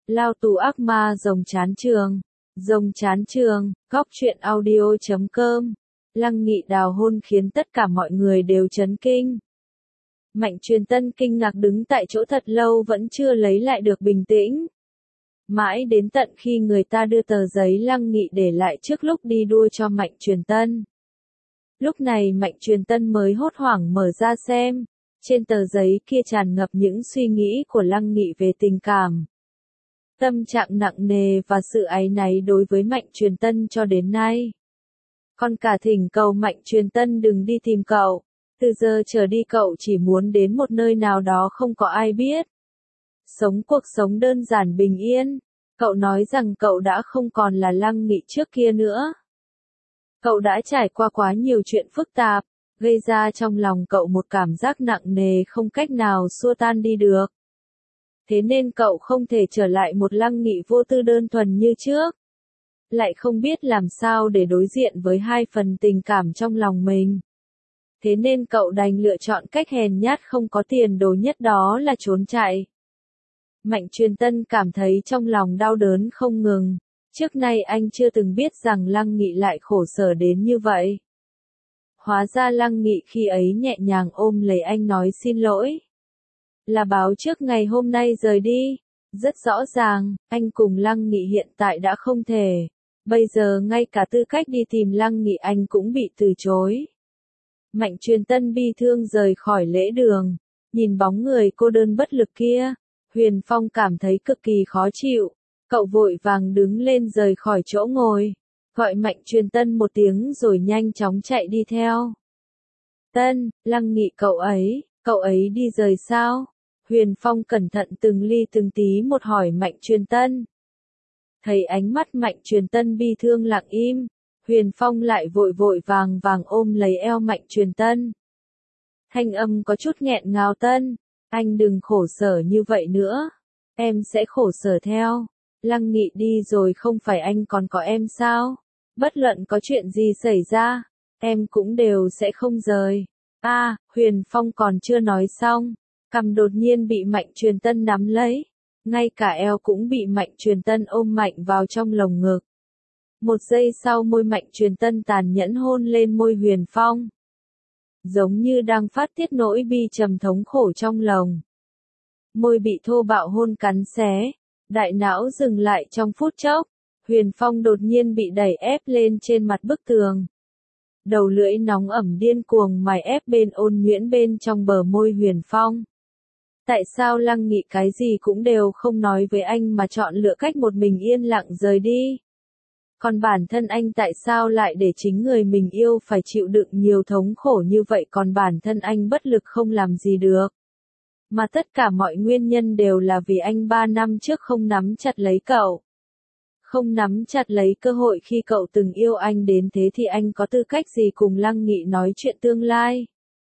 Lao tù ác ma rồng chán trường. Rồng chán trường, góc truyện audio.com. Lăng Nghị đào hôn khiến tất cả mọi người đều chấn kinh. Mạnh Truyền Tân kinh ngạc đứng tại chỗ thật lâu vẫn chưa lấy lại được bình tĩnh. Mãi đến tận khi người ta đưa tờ giấy Lăng Nghị để lại trước lúc đi đua cho Mạnh Truyền Tân. Lúc này Mạnh Truyền Tân mới hốt hoảng mở ra xem. Trên tờ giấy kia tràn ngập những suy nghĩ của Lăng Nghị về tình cảm. Tâm trạng nặng nề và sự áy náy đối với Mạnh Truyền Tân cho đến nay. Còn cả thỉnh cầu Mạnh Truyền Tân đừng đi tìm cậu. Từ giờ trở đi cậu chỉ muốn đến một nơi nào đó không có ai biết. Sống cuộc sống đơn giản bình yên. Cậu nói rằng cậu đã không còn là Lăng Nghị trước kia nữa. Cậu đã trải qua quá nhiều chuyện phức tạp, gây ra trong lòng cậu một cảm giác nặng nề không cách nào xua tan đi được. Thế nên cậu không thể trở lại một Lăng Nghị vô tư đơn thuần như trước. Lại không biết làm sao để đối diện với hai phần tình cảm trong lòng mình. Thế nên cậu đành lựa chọn cách hèn nhát không có tiền đồ nhất, đó là trốn chạy. Mạnh Truyền Tân cảm thấy trong lòng đau đớn không ngừng. Trước nay anh chưa từng biết rằng Lăng Nghị lại khổ sở đến như vậy. Hóa ra Lăng Nghị khi ấy nhẹ nhàng ôm lấy anh nói xin lỗi. Là báo trước ngày hôm nay rời đi. Rất rõ ràng, anh cùng Lăng Nghị hiện tại đã không thể. Bây giờ ngay cả tư cách đi tìm Lăng Nghị anh cũng bị từ chối. Mạnh Truyền Tân bi thương rời khỏi lễ đường. Nhìn bóng người cô đơn bất lực kia, Huyền Phong cảm thấy cực kỳ khó chịu. Cậu vội vàng đứng lên rời khỏi chỗ ngồi. Gọi Mạnh Truyền Tân một tiếng rồi nhanh chóng chạy đi theo. Tân, Lăng Nghị cậu ấy đi rời sao? Huyền Phong cẩn thận từng ly từng tí một hỏi Mạnh Truyền Tân. Thấy ánh mắt Mạnh Truyền Tân bi thương lặng im, Huyền Phong lại vội vàng ôm lấy eo Mạnh Truyền Tân. Thanh âm có chút nghẹn ngào. Tân, anh đừng khổ sở như vậy nữa. Em sẽ khổ sở theo. Lăng Nghị đi rồi không phải anh còn có em sao? Bất luận có chuyện gì xảy ra, em cũng đều sẽ không rời. Huyền Phong còn chưa nói xong, cằm đột nhiên bị Mạnh Truyền Tân nắm lấy. Ngay cả eo cũng bị Mạnh Truyền Tân ôm mạnh vào trong lồng ngực. Một giây sau môi Mạnh Truyền Tân tàn nhẫn hôn lên môi Huyền Phong. Giống như đang phát tiết nỗi bi trầm thống khổ trong lòng. Môi bị thô bạo hôn cắn xé. Đại não dừng lại trong phút chốc. Huyền Phong đột nhiên bị đẩy ép lên trên mặt bức tường. Đầu lưỡi nóng ẩm điên cuồng mài ép bên ôn nhuyễn bên trong bờ môi Huyền Phong. Tại sao Lăng Nghị cái gì cũng đều không nói với anh mà chọn lựa cách một mình yên lặng rời đi? Còn bản thân anh tại sao lại để chính người mình yêu phải chịu đựng nhiều thống khổ như vậy, còn bản thân anh bất lực không làm gì được? Mà tất cả mọi nguyên nhân đều là vì anh 3 năm trước không nắm chặt lấy cậu. Không nắm chặt lấy cơ hội khi cậu từng yêu anh đến thế thì anh có tư cách gì cùng Lăng Nghị nói chuyện tương lai?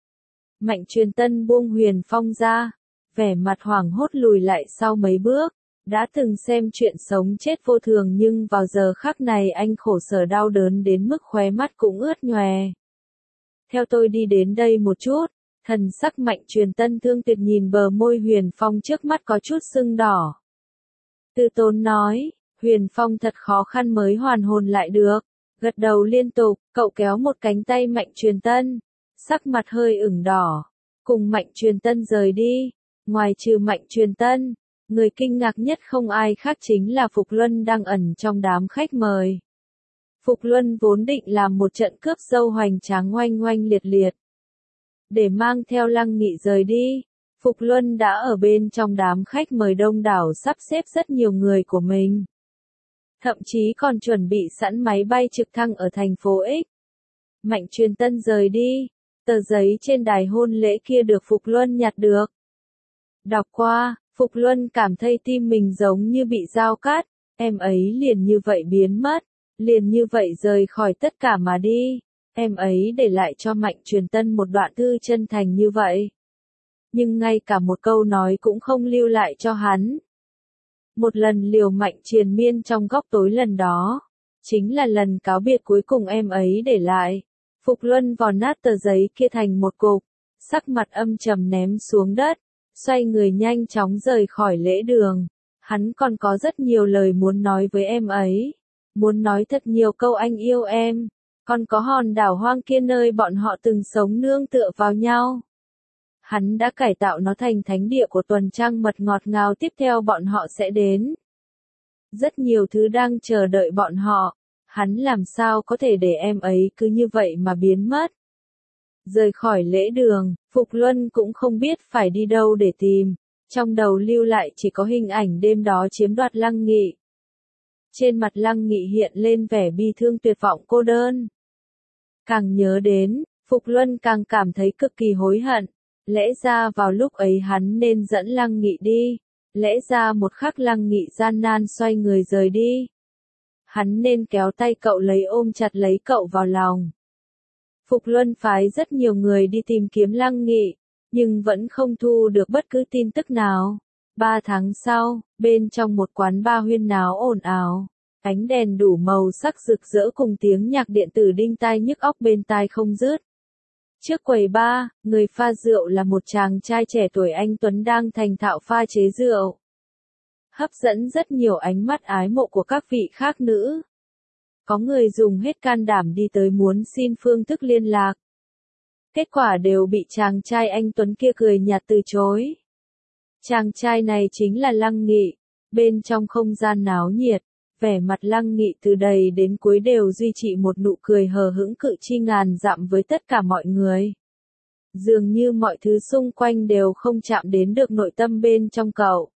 Mạnh Truyền Tân buông Huyền Phong ra, vẻ mặt hoảng hốt lùi lại sau mấy bước. Đã từng xem chuyện sống chết vô thường nhưng vào giờ khắc này anh khổ sở đau đớn đến mức khóe mắt cũng ướt nhòe. Theo tôi đi đến đây một chút. Thần sắc Mạnh Truyền Tân thương tuyệt nhìn bờ môi Huyền Phong trước mắt có chút sưng đỏ. Từ tốn nói, Huyền Phong thật khó khăn mới hoàn hồn lại được. Gật đầu liên tục, cậu kéo một cánh tay Mạnh Truyền Tân. Sắc mặt hơi ửng đỏ. Cùng Mạnh Truyền Tân rời đi. Ngoài trừ Mạnh Truyền Tân, người kinh ngạc nhất không ai khác chính là Phục Luân đang ẩn trong đám khách mời. Phục Luân vốn định làm một trận cướp dâu hoành tráng oanh oanh liệt liệt. Để mang theo Lăng Nghị rời đi, Phục Luân đã ở bên trong đám khách mời đông đảo sắp xếp rất nhiều người của mình. Thậm chí còn chuẩn bị sẵn máy bay trực thăng ở thành phố X. Mạnh Truyền Tân rời đi, tờ giấy trên đài hôn lễ kia được Phục Luân nhặt được. Đọc qua, Phục Luân cảm thấy tim mình giống như bị dao cắt, em ấy liền như vậy biến mất, liền như vậy rời khỏi tất cả mà đi. Em ấy để lại cho Mạnh Truyền Tân một đoạn thư chân thành như vậy. Nhưng ngay cả một câu nói cũng không lưu lại cho hắn. Một lần liều mạng triền miên trong góc tối lần đó, chính là lần cáo biệt cuối cùng em ấy để lại. Phục Luân vò nát tờ giấy kia thành một cục, sắc mặt âm trầm ném xuống đất, xoay người nhanh chóng rời khỏi lễ đường. Hắn còn có rất nhiều lời muốn nói với em ấy. Muốn nói thật nhiều câu anh yêu em. Còn có hòn đảo hoang kia nơi bọn họ từng sống nương tựa vào nhau. Hắn đã cải tạo nó thành thánh địa của tuần trăng mật ngọt ngào tiếp theo bọn họ sẽ đến. Rất nhiều thứ đang chờ đợi bọn họ. Hắn làm sao có thể để em ấy cứ như vậy mà biến mất. Rời khỏi lễ đường, Phục Luân cũng không biết phải đi đâu để tìm. Trong đầu lưu lại chỉ có hình ảnh đêm đó chiếm đoạt Lăng Nghị. Trên mặt Lăng Nghị hiện lên vẻ bi thương tuyệt vọng cô đơn. Càng nhớ đến, Phục Luân càng cảm thấy cực kỳ hối hận. Lẽ ra vào lúc ấy hắn nên dẫn Lăng Nghị đi. Lẽ ra một khắc Lăng Nghị gian nan xoay người rời đi. Hắn nên kéo tay cậu ôm chặt lấy cậu vào lòng. Phục Luân phái rất nhiều người đi tìm kiếm Lăng Nghị, nhưng vẫn không thu được bất cứ tin tức nào. 3 tháng sau, bên trong một quán bar huyên náo ồn ào, ánh đèn đủ màu sắc rực rỡ cùng tiếng nhạc điện tử đinh tai nhức óc bên tai không dứt. Trước quầy bar, người pha rượu là một chàng trai trẻ tuổi anh tuấn đang thành thạo pha chế rượu. Hấp dẫn rất nhiều ánh mắt ái mộ của các vị khác nữ. Có người dùng hết can đảm đi tới muốn xin phương thức liên lạc. Kết quả đều bị chàng trai anh tuấn kia cười nhạt từ chối. Chàng trai này chính là Lăng Nghị. Bên trong không gian náo nhiệt, vẻ mặt Lăng Nghị từ đầy đến cuối đều duy trì một nụ cười hờ hững cự chi ngàn dặm với tất cả mọi người. Dường như mọi thứ xung quanh đều không chạm đến được nội tâm bên trong cậu.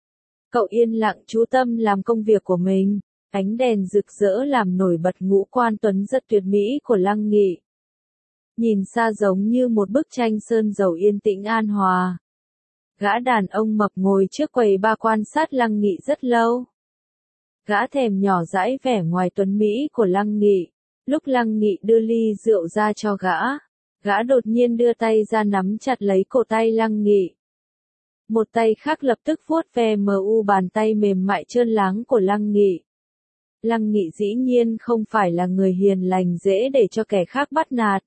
Cậu yên lặng chú tâm làm công việc của mình. Ánh đèn rực rỡ làm nổi bật ngũ quan tuấn rất tuyệt mỹ của Lăng Nghị. Nhìn xa giống như một bức tranh sơn dầu yên tĩnh an hòa. Gã đàn ông mập ngồi trước quầy bar quan sát Lăng Nghị rất lâu. Gã thèm nhỏ dãi vẻ ngoài tuấn mỹ của Lăng Nghị. Lúc Lăng Nghị đưa ly rượu ra cho gã đột nhiên đưa tay ra nắm chặt lấy cổ tay Lăng Nghị. Một tay khác lập tức vuốt ve bàn tay mềm mại trơn láng của Lăng Nghị. Lăng Nghị dĩ nhiên không phải là người hiền lành dễ để cho kẻ khác bắt nạt.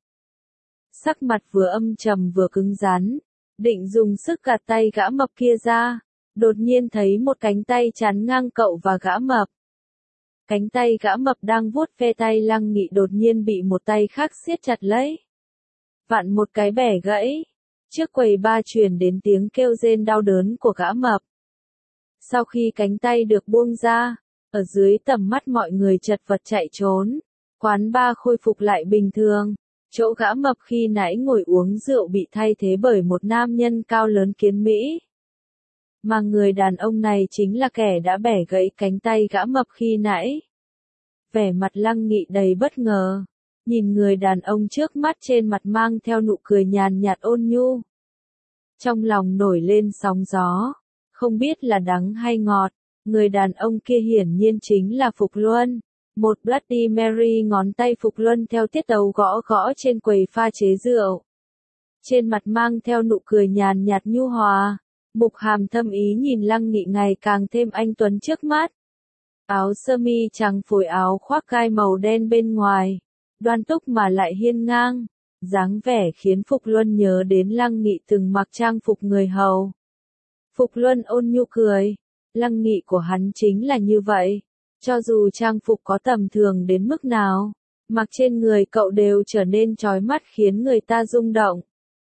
Sắc mặt vừa âm trầm vừa cứng rắn, định dùng sức gạt tay gã mập kia ra, đột nhiên thấy một cánh tay chắn ngang cậu và gã mập. Cánh tay gã mập đang vuốt ve tay Lăng Nghị đột nhiên bị một tay khác siết chặt lấy. Vặn một cái bẻ gãy. Trước quầy bar truyền đến tiếng kêu rên đau đớn của gã mập. Sau khi cánh tay được buông ra, ở dưới tầm mắt mọi người chật vật chạy trốn, quán bar khôi phục lại bình thường. Chỗ gã mập khi nãy ngồi uống rượu bị thay thế bởi một nam nhân cao lớn kiến mỹ. Mà người đàn ông này chính là kẻ đã bẻ gãy cánh tay gã mập khi nãy. Vẻ mặt Lăng Nghị đầy bất ngờ. Nhìn người đàn ông trước mắt trên mặt mang theo nụ cười nhàn nhạt ôn nhu. Trong lòng nổi lên sóng gió. Không biết là đắng hay ngọt. Người đàn ông kia hiển nhiên chính là Phục Luân. Một Bloody Mary ngón tay Phục Luân theo tiết tấu gõ gõ trên quầy pha chế rượu. Trên mặt mang theo nụ cười nhàn nhạt nhu hòa. Mục hàm thâm ý nhìn Lăng Nghị ngày càng thêm anh tuấn trước mắt. Áo sơ mi trắng phối áo khoác gai màu đen bên ngoài. Đoan túc mà lại hiên ngang. Dáng vẻ khiến Phục Luân nhớ đến Lăng Nghị từng mặc trang phục người hầu. Phục Luân ôn nhu cười. Lăng Nghị của hắn chính là như vậy. Cho dù trang phục có tầm thường đến mức nào, mặc trên người cậu đều trở nên chói mắt khiến người ta rung động.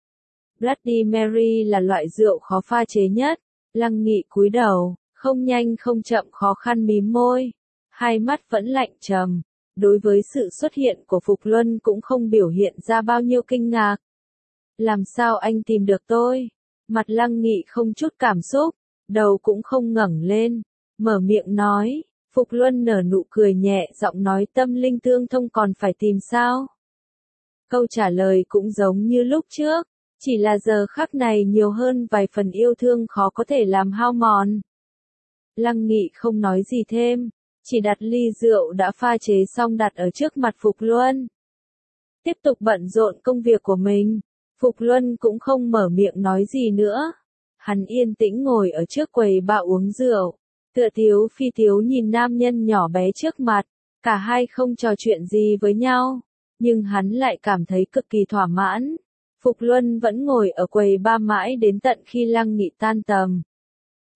Bloody Mary là loại rượu khó pha chế nhất. Lăng Nghị cúi đầu, không nhanh không chậm khó khăn mím môi. Hai mắt vẫn lạnh trầm. Đối với sự xuất hiện của Phục Luân cũng không biểu hiện ra bao nhiêu kinh ngạc. Làm sao anh tìm được tôi? Mặt Lăng Nghị không chút cảm xúc, đầu cũng không ngẩng lên, mở miệng nói. Phục Luân nở nụ cười nhẹ giọng nói tâm linh tương thông còn phải tìm sao? Câu trả lời cũng giống như lúc trước, chỉ là giờ khắc này nhiều hơn vài phần yêu thương khó có thể làm hao mòn. Lăng Nghị không nói gì thêm, chỉ đặt ly rượu đã pha chế xong đặt ở trước mặt Phục Luân. Tiếp tục bận rộn công việc của mình, Phục Luân cũng không mở miệng nói gì nữa. Hắn yên tĩnh ngồi ở trước quầy bar uống rượu, tựa thiếu phi thiếu nhìn nam nhân nhỏ bé trước mặt, cả hai không trò chuyện gì với nhau, nhưng hắn lại cảm thấy cực kỳ thỏa mãn. Phục Luân vẫn ngồi ở quầy bar mãi đến tận khi Lăng Nghị tan tầm.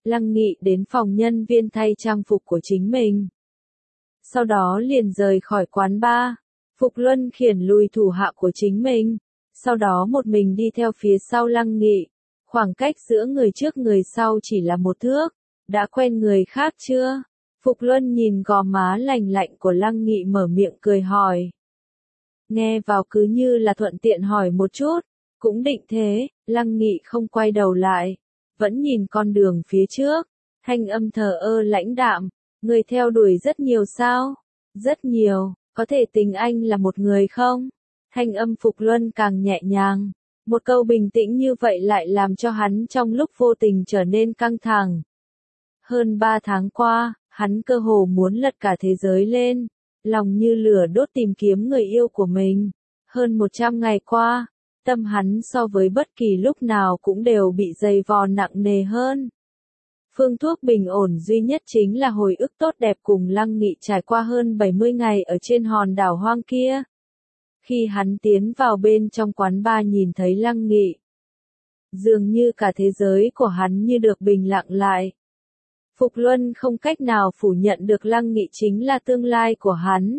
Lăng Nghị đến phòng nhân viên thay trang phục của chính mình. Sau đó liền rời khỏi quán bar. Phục Luân khiển lùi thủ hạ của chính mình. Sau đó một mình đi theo phía sau Lăng Nghị. Khoảng cách giữa người trước người sau chỉ là 1 thước. Đã quen người khác chưa? Phục Luân nhìn gò má lành lạnh của Lăng Nghị mở miệng cười hỏi. Nghe vào cứ như là thuận tiện hỏi một chút. Cũng định thế, Lăng Nghị không quay đầu lại. Vẫn nhìn con đường phía trước. Thanh âm thờ ơ lãnh đạm. Người theo đuổi rất nhiều sao? Rất nhiều, có thể tình anh là một người không? Thanh âm Phục Luân càng nhẹ nhàng. Một câu bình tĩnh như vậy lại làm cho hắn trong lúc vô tình trở nên căng thẳng. Hơn 3 tháng qua, hắn cơ hồ muốn lật cả thế giới lên. Lòng như lửa đốt tìm kiếm người yêu của mình. Hơn 100 ngày qua, tâm hắn so với bất kỳ lúc nào cũng đều bị dày vò nặng nề hơn. Phương thuốc bình ổn duy nhất chính là hồi ức tốt đẹp cùng Lăng Nghị trải qua hơn 70 ngày ở trên hòn đảo hoang kia. Khi hắn tiến vào bên trong quán bar nhìn thấy Lăng Nghị, dường như cả thế giới của hắn như được bình lặng lại. Phục Luân không cách nào phủ nhận được Lăng Nghị chính là tương lai của hắn.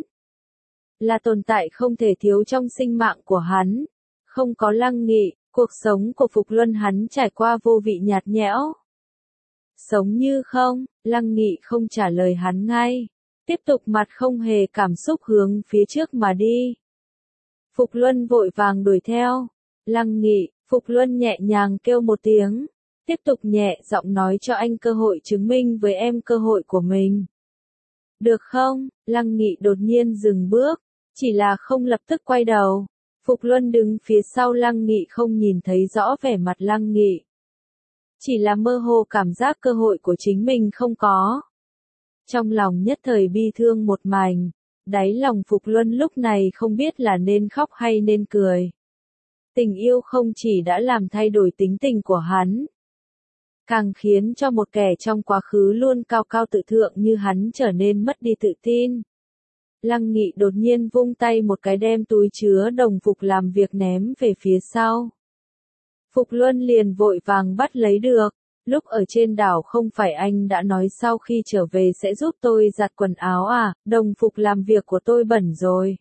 Là tồn tại không thể thiếu trong sinh mạng của hắn. Không có Lăng Nghị, cuộc sống của Phục Luân hắn trải qua vô vị nhạt nhẽo. Sống như không, Lăng Nghị không trả lời hắn ngay. Tiếp tục mặt không hề cảm xúc hướng phía trước mà đi. Phục Luân vội vàng đuổi theo. Lăng Nghị, Phục Luân nhẹ nhàng kêu một tiếng. Tiếp tục nhẹ giọng nói cho anh cơ hội chứng minh với em cơ hội của mình. Được không? Lăng Nghị đột nhiên dừng bước. Chỉ là không lập tức quay đầu. Phục Luân đứng phía sau Lăng Nghị không nhìn thấy rõ vẻ mặt Lăng Nghị. Chỉ là mơ hồ cảm giác cơ hội của chính mình không có. Trong lòng nhất thời bi thương một mảnh, đáy lòng Phục Luân lúc này không biết là nên khóc hay nên cười. Tình yêu không chỉ đã làm thay đổi tính tình của hắn, càng khiến cho một kẻ trong quá khứ luôn cao cao tự thượng như hắn trở nên mất đi tự tin. Lăng Nghị đột nhiên vung tay một cái đem túi chứa đồng phục làm việc ném về phía sau. Phục Luân liền vội vàng bắt lấy được. Lúc ở trên đảo không phải anh đã nói sau khi trở về sẽ giúp tôi giặt quần áo à, đồng phục làm việc của tôi bẩn rồi.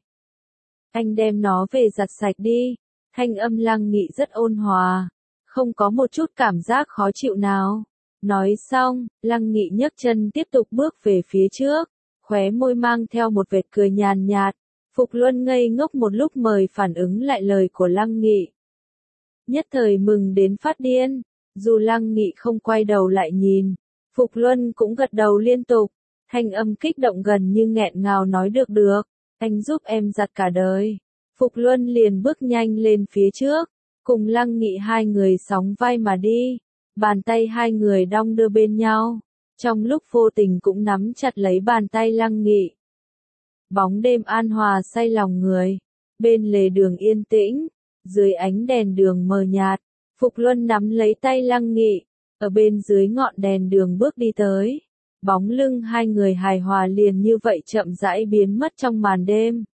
Anh đem nó về giặt sạch đi. Thanh âm Lăng Nghị rất ôn hòa. Không có một chút cảm giác khó chịu nào. Nói xong, Lăng Nghị nhấc chân tiếp tục bước về phía trước. Khóe môi mang theo một vệt cười nhàn nhạt. Phục Luân ngây ngốc một lúc mời phản ứng lại lời của Lăng Nghị. Nhất thời mừng đến phát điên. Dù Lăng Nghị không quay đầu lại nhìn, Phục Luân cũng gật đầu liên tục. Thanh âm kích động gần như nghẹn ngào nói được, anh giúp em giặt cả đời. Phục Luân liền bước nhanh lên phía trước, cùng Lăng Nghị hai người sóng vai mà đi. Bàn tay hai người đong đưa bên nhau, trong lúc vô tình cũng nắm chặt lấy bàn tay Lăng Nghị. Bóng đêm an hòa say lòng người, bên lề đường yên tĩnh, dưới ánh đèn đường mờ nhạt. Phục Luân nắm lấy tay Lăng Nghị, ở bên dưới ngọn đèn đường bước đi tới. Bóng lưng hai người hài hòa liền như vậy chậm rãi biến mất trong màn đêm.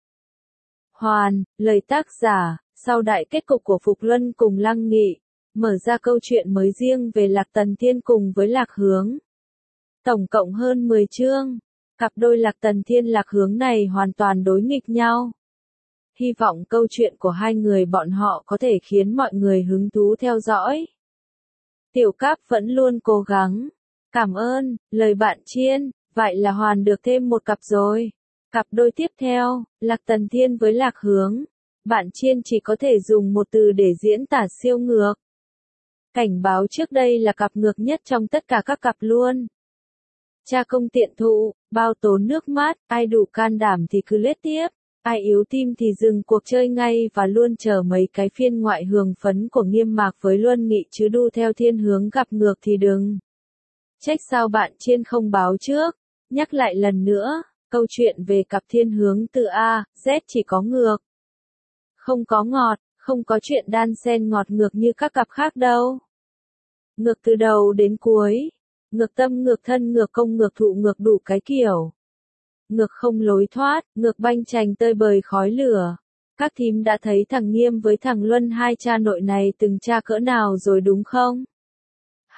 Hoàn, lời tác giả, sau đại kết cục của Phục Luân cùng Lăng Nghị, mở ra câu chuyện mới riêng về Lạc Tần Thiên cùng với Lạc Hướng. Tổng cộng hơn 10 chương, cặp đôi Lạc Tần Thiên Lạc Hướng này hoàn toàn đối nghịch nhau. Hy vọng câu chuyện của hai người bọn họ có thể khiến mọi người hứng thú theo dõi. Tiểu Cáp vẫn luôn cố gắng. Cảm ơn, lời bạn Chiên, vậy là Hoàn được thêm một cặp rồi. Cặp đôi tiếp theo, Lạc Tần Thiên với Lạc Hướng. Bạn Chiên chỉ có thể dùng một từ để diễn tả siêu ngược. Cảnh báo trước đây là cặp ngược nhất trong tất cả các cặp luôn. Cha công tiện thụ, bao tốn nước mắt, ai đủ can đảm thì cứ lết tiếp. Ai yếu tim thì dừng cuộc chơi ngay và luôn chờ mấy cái phiên ngoại hưởng phấn của Nghiêm Mạc với Luân Nghị chứ đu theo thiên hướng gặp ngược thì đừng. Trách sao bạn Chiên không báo trước. Nhắc lại lần nữa, câu chuyện về cặp thiên hướng từ A, Z chỉ có ngược. Không có ngọt, không có chuyện đan xen ngọt ngược như các cặp khác đâu. Ngược từ đầu đến cuối. Ngược tâm ngược thân ngược công ngược thụ ngược đủ cái kiểu. Ngược không lối thoát, ngược banh chành tơi bời khói lửa. Các thím đã thấy thằng Nghiêm với thằng Luân hai cha nội này từng tra cỡ nào rồi đúng không?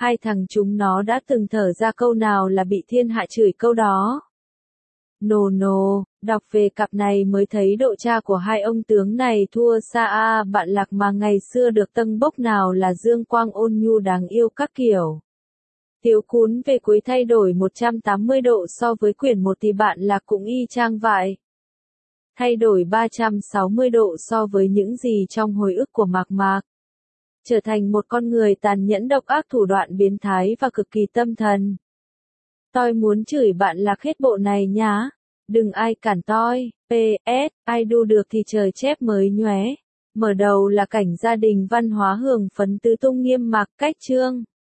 Hai thằng chúng nó đã từng thở ra câu nào là bị thiên hạ chửi câu đó. Nồ, đọc về cặp này mới thấy độ cha của hai ông tướng này thua xa bạn Lạc mà ngày xưa được tâng bốc nào là dương quang ôn nhu đáng yêu các kiểu. Tiếu Cún về cuối thay đổi 180 độ so với quyển 1 thì bạn Lạc cũng y chang vậy. Thay đổi 360 độ so với những gì trong hồi ức của Mạc Mạc. Trở thành một con người tàn nhẫn độc ác thủ đoạn biến thái và cực kỳ tâm thần. Tôi muốn chửi bạn Lạc hết bộ này nhá. Đừng ai cản tôi. PS, ai đu được thì trời chép mới nhóe. Mở đầu là cảnh gia đình văn hóa hưởng phấn tứ tung nghiêm mạc cách chương.